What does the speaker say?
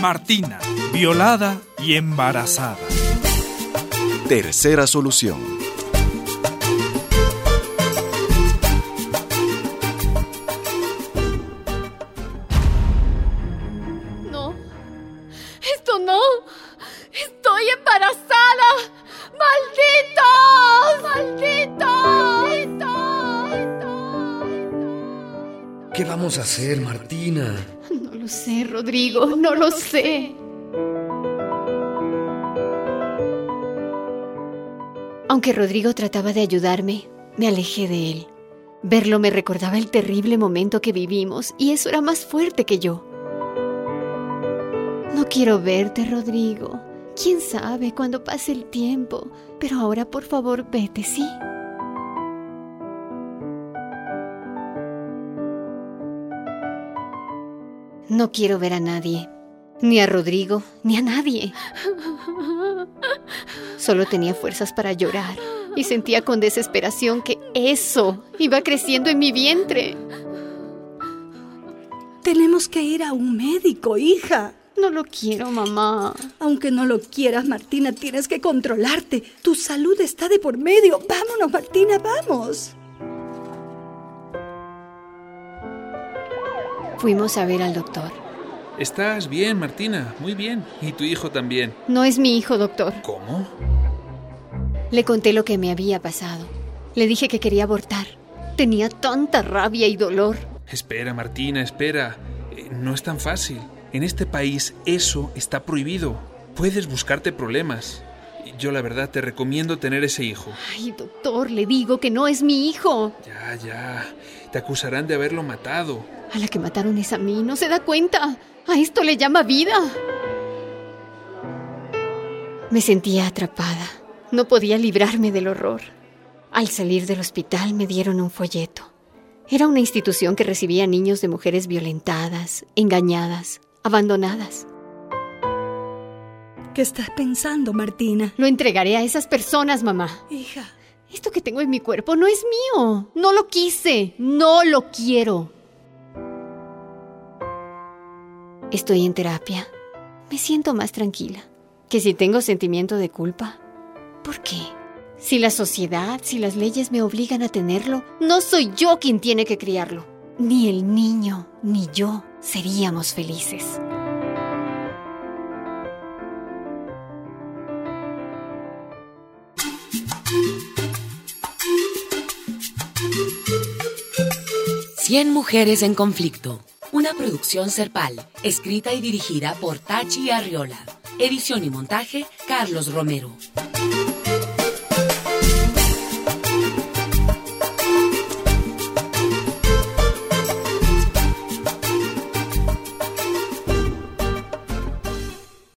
Martina, violada y embarazada. Tercera solución. No, esto no. Estoy embarazada. ¡Maldito! ¿Qué vamos a hacer, Martina? No lo sé, Rodrigo, no lo sé. Aunque Rodrigo trataba de ayudarme, me alejé de él. Verlo me recordaba el terrible momento que vivimos y eso era más fuerte que yo. No quiero verte, Rodrigo. ¿Quién sabe cuándo pase el tiempo? Pero ahora, por favor, vete, ¿sí? No quiero ver a nadie. Ni a Rodrigo, ni a nadie. Solo tenía fuerzas para llorar y sentía con desesperación que eso iba creciendo en mi vientre. Tenemos que ir a un médico, hija. No lo quiero, mamá. Aunque no lo quieras, Martina, tienes que controlarte. Tu salud está de por medio. Vámonos, Martina, vamos. Fuimos a ver al doctor. Estás bien, Martina, muy bien. Y tu hijo también. No es mi hijo, doctor. ¿Cómo? Le conté lo que me había pasado. Le dije que quería abortar. Tenía tanta rabia y dolor. Espera, Martina, espera. No es tan fácil. En este país eso está prohibido. Puedes buscarte problemas. Yo la verdad te recomiendo tener ese hijo. Ay, doctor, le digo que no es mi hijo. Ya. Te acusarán de haberlo matado. A la que mataron es a mí, ¿no se da cuenta? A esto le llama vida. Me sentía atrapada. No podía librarme del horror. Al salir del hospital me dieron un folleto. Era una institución que recibía niños de mujeres violentadas, engañadas, abandonadas. ¿Qué estás pensando, Martina? Lo entregaré a esas personas, mamá. Hija. Esto que tengo en mi cuerpo no es mío. No lo quise. No lo quiero. Estoy en terapia. Me siento más tranquila. Que si tengo sentimiento de culpa. ¿Por qué? Si la sociedad, si las leyes me obligan a tenerlo, no soy yo quien tiene que criarlo. Ni el niño, ni yo seríamos felices. Cien mujeres en conflicto. Una producción Serpal, escrita y dirigida por Tachi Arriola. Edición y montaje, Carlos Romero.